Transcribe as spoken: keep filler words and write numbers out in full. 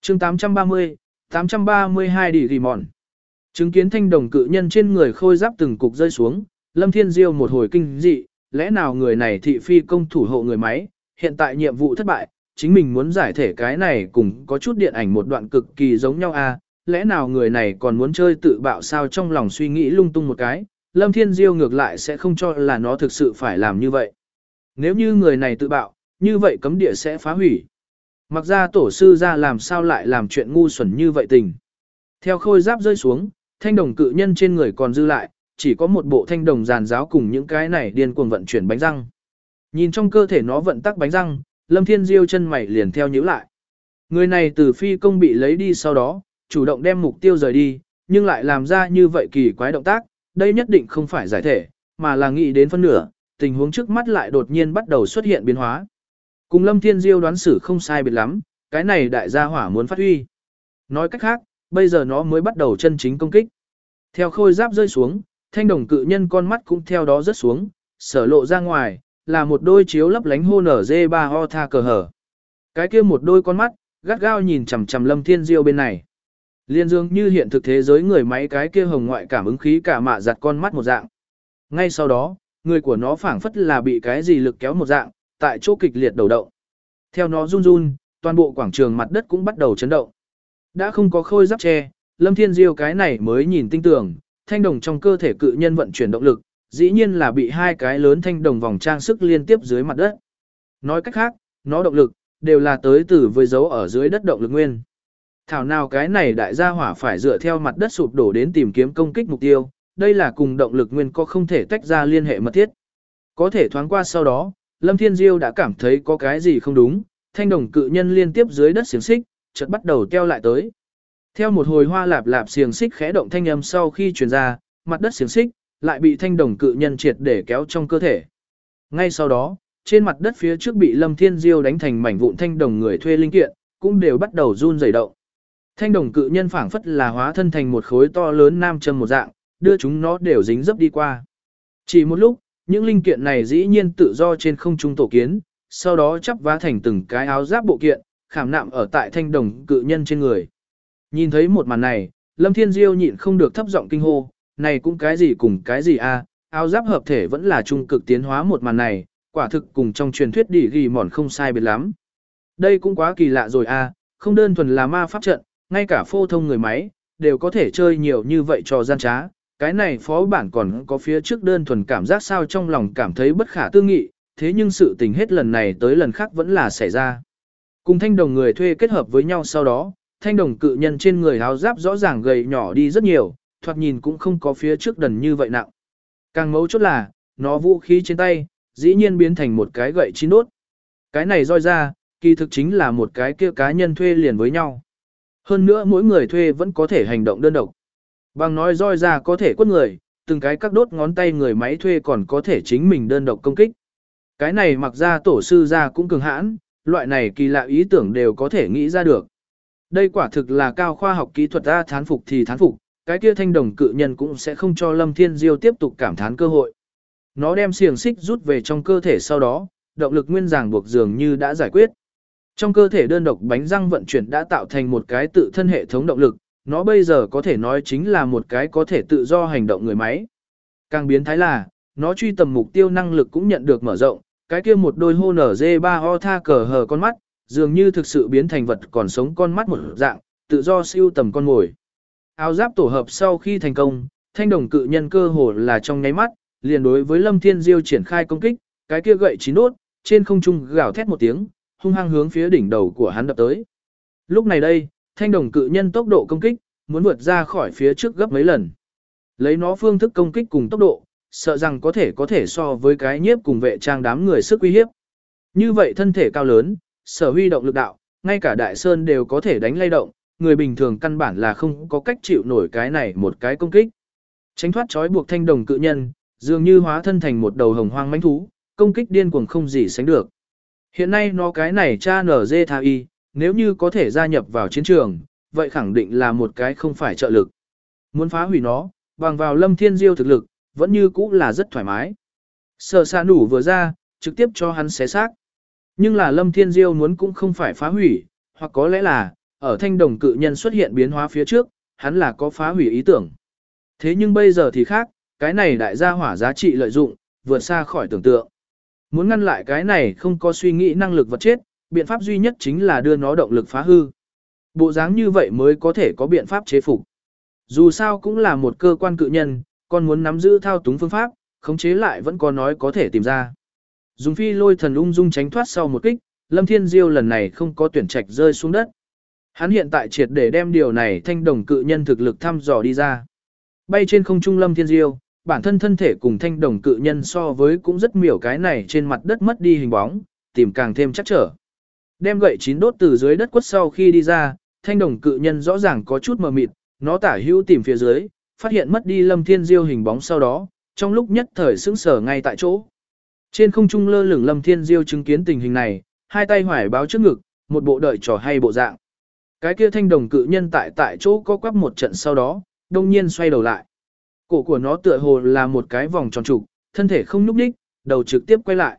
chương tám trăm ba mươi, tám trăm ba mươi hai đi rì mòn. Chứng kiến thanh đồng cự nhân trên người khôi giáp từng cục rơi xuống, Lâm Thiên Diêu một hồi kinh dị, lẽ nào người này thị phi công thủ hộ người máy, hiện tại nhiệm vụ thất bại, chính mình muốn giải thể cái này cùng có chút điện ảnh một đoạn cực kỳ giống nhau à, lẽ nào người này còn muốn chơi tự bạo sao, trong lòng suy nghĩ lung tung một cái, Lâm Thiên Diêu ngược lại sẽ không cho là nó thực sự phải làm như vậy. Nếu như người này tự bạo, như vậy cấm địa sẽ phá hủy. Mặc ra tổ sư ra làm sao lại làm chuyện ngu xuẩn như vậy tình. Theo khôi giáp rơi xuống, thanh đồng cự nhân trên người còn dư lại, chỉ có một bộ thanh đồng giàn giáo cùng những cái này điên cuồng vận chuyển bánh răng. Nhìn trong cơ thể nó vận tắc bánh răng, Lâm Thiên Diêu chân mày liền theo nhíu lại. Người này từ phi công bị lấy đi sau đó, chủ động đem mục tiêu rời đi, nhưng lại làm ra như vậy kỳ quái động tác, đây nhất định không phải giải thể, mà là nghĩ đến phân nửa, tình huống trước mắt lại đột nhiên bắt đầu xuất hiện biến hóa. Cùng Lâm Thiên Diêu đoán xử không sai biệt lắm, cái này đại gia hỏa muốn phát huy. Nói cách khác, bây giờ nó mới bắt đầu chân chính công kích. Theo khôi giáp rơi xuống, thanh đồng cự nhân con mắt cũng theo đó rớt xuống, sở lộ ra ngoài, là một đôi chiếu lấp lánh hô nở dê ba ho tha cờ hở. Cái kia một đôi con mắt, gắt gao nhìn chằm chằm Lâm Thiên Diêu bên này. Liên dương như hiện thực thế giới người máy cái kia hồng ngoại cảm ứng khí cả mạ giặt con mắt một dạng. Ngay sau đó, người của nó phảng phất là bị cái gì lực kéo một dạng, tại chỗ kịch liệt đầu động. Theo nó run run, toàn bộ quảng trường mặt đất cũng bắt đầu chấn động. Đã không có khôi giáp che, Lâm Thiên Diêu cái này mới nhìn tinh tường, thanh đồng trong cơ thể cự nhân vận chuyển động lực, dĩ nhiên là bị hai cái lớn thanh đồng vòng trang sức liên tiếp dưới mặt đất. Nói cách khác, nó động lực, đều là tới từ với dấu ở dưới đất động lực nguyên. Thảo nào cái này đại gia hỏa phải dựa theo mặt đất sụp đổ đến tìm kiếm công kích mục tiêu, đây là cùng động lực nguyên có không thể tách ra liên hệ mật thiết. Có thể thoáng qua sau đó, Lâm Thiên Diêu đã cảm thấy có cái gì không đúng, thanh đồng cự nhân liên tiếp dưới đất xiềng xích, chợt bắt đầu teo lại tới. Theo một hồi hoa lạp lạp xiềng xích khẽ động thanh âm sau khi truyền ra, mặt đất xiềng xích lại bị thanh đồng cự nhân triệt để kéo trong cơ thể. Ngay sau đó, trên mặt đất phía trước bị Lâm Thiên Diêu đánh thành mảnh vụn thanh đồng người thuê linh kiện, cũng đều bắt đầu run rẩy động. Thanh đồng cự nhân phảng phất là hóa thân thành một khối to lớn nam châm một dạng, đưa chúng nó đều dính dấp đi qua. Chỉ một lúc, những linh kiện này dĩ nhiên tự do trên không trung tổ kiến, sau đó chắp vá thành từng cái áo giáp bộ kiện, khảm nạm ở tại thanh đồng cự nhân trên người. Nhìn thấy một màn này, Lâm Thiên Diêu nhịn không được thấp giọng kinh hô, này cũng cái gì cùng cái gì a, áo giáp hợp thể vẫn là trung cực tiến hóa, một màn này, quả thực cùng trong truyền thuyết đỉ ghi mòn không sai biệt lắm. Đây cũng quá kỳ lạ rồi a, không đơn thuần là ma pháp trận, ngay cả phổ thông người máy, đều có thể chơi nhiều như vậy trò gian trá. Cái này phó bản còn có phía trước đơn thuần cảm giác sao, trong lòng cảm thấy bất khả tư nghị, thế nhưng sự tình hết lần này tới lần khác vẫn là xảy ra. Cùng thanh đồng người thuê kết hợp với nhau sau đó, thanh đồng cự nhân trên người áo giáp rõ ràng gầy nhỏ đi rất nhiều, thoạt nhìn cũng không có phía trước đần như vậy nặng. Càng mấu chốt là, nó vũ khí trên tay, dĩ nhiên biến thành một cái gậy chín đốt. Cái này roi ra, kỳ thực chính là một cái kia cá nhân thuê liền với nhau. Hơn nữa mỗi người thuê vẫn có thể hành động đơn độc. Bằng nói roi ra có thể quất người, từng cái các đốt ngón tay người máy thuê còn có thể chính mình đơn độc công kích. Cái này mặc ra tổ sư ra cũng cường hãn, loại này kỳ lạ ý tưởng đều có thể nghĩ ra được. Đây quả thực là cao khoa học kỹ thuật, ta thán phục thì thán phục, cái kia thanh đồng cự nhân cũng sẽ không cho Lâm Thiên Diêu tiếp tục cảm thán cơ hội. Nó đem xiềng xích rút về trong cơ thể sau đó, động lực nguyên ràng buộc dường như đã giải quyết. Trong cơ thể đơn độc bánh răng vận chuyển đã tạo thành một cái tự thân hệ thống động lực, nó bây giờ có thể nói chính là một cái có thể tự do hành động người máy. Càng biến thái là, nó truy tầm mục tiêu năng lực cũng nhận được mở rộng, cái kia một đôi hô nở dê ba ho tha cờ hờ con mắt, dường như thực sự biến thành vật còn sống con mắt một dạng, tự do siêu tầm con mồi. Áo giáp tổ hợp sau khi thành công, thanh đồng cự nhân cơ hồ là trong nháy mắt, liền đối với Lâm Thiên Diêu triển khai công kích, cái kia gậy chín đốt, trên không trung gào thét một tiếng, hung hăng hướng phía đỉnh đầu của hắn đập tới. Lúc này đây, thanh đồng cự nhân tốc độ công kích, muốn vượt ra khỏi phía trước gấp mấy lần. Lấy nó phương thức công kích cùng tốc độ, sợ rằng có thể có thể so với cái nhiếp cùng vệ trang đám người sức uy hiếp. Như vậy thân thể cao lớn, sở huy động lực đạo, ngay cả đại sơn đều có thể đánh lay động, người bình thường căn bản là không có cách chịu nổi cái này một cái công kích. Tránh thoát trói buộc thanh đồng cự nhân, dường như hóa thân thành một đầu hồng hoang mãnh thú, công kích điên cuồng không gì sánh được. Hiện nay nó cái này cha nở dê tha y, nếu như có thể gia nhập vào chiến trường, vậy khẳng định là một cái không phải trợ lực. Muốn phá hủy nó, bằng vào Lâm Thiên Diêu thực lực, vẫn như cũ là rất thoải mái. Sở xạ nủ vừa ra, trực tiếp cho hắn xé xác. Nhưng là Lâm Thiên Diêu muốn cũng không phải phá hủy, hoặc có lẽ là, ở thanh đồng cự nhân xuất hiện biến hóa phía trước, hắn là có phá hủy ý tưởng. Thế nhưng bây giờ thì khác, cái này đại gia hỏa giá trị lợi dụng, vượt xa khỏi tưởng tượng. Muốn ngăn lại cái này không có suy nghĩ năng lực vật chết, biện pháp duy nhất chính là đưa nó động lực phá hư. Bộ dáng như vậy mới có thể có biện pháp chế phục. Dù sao cũng là một cơ quan cự nhân, còn muốn nắm giữ thao túng phương pháp, khống chế lại vẫn có nói có thể tìm ra. Dùng phi lôi thần ung dung tránh thoát sau một kích, Lâm Thiên Diêu lần này không có tuyển trạch rơi xuống đất. Hắn hiện tại triệt để đem điều này thanh đồng cự nhân thực lực thăm dò đi ra. Bay trên không trung Lâm Thiên Diêu, bản thân thân thể cùng thanh đồng cự nhân so với cũng rất miểu cái này trên mặt đất mất đi hình bóng, tìm càng thêm chắc trở. Đem gậy chín đốt từ dưới đất quất sau khi đi ra, thanh đồng cự nhân rõ ràng có chút mờ mịt, nó tả hữu tìm phía dưới, phát hiện mất đi Lâm Thiên Diêu hình bóng sau đó, trong lúc nhất thời sững sờ ngay tại chỗ. Trên không trung lơ lửng Lâm Thiên Diêu chứng kiến tình hình này, hai tay hoài báo trước ngực, một bộ đợi trò hay bộ dạng. Cái kia thanh đồng cự nhân tại tại chỗ có quắp một trận sau đó, đông nhiên xoay đầu lại. Cổ của nó tựa hồ là một cái vòng tròn trục, thân thể không nhúc nhích, đầu trực tiếp quay lại.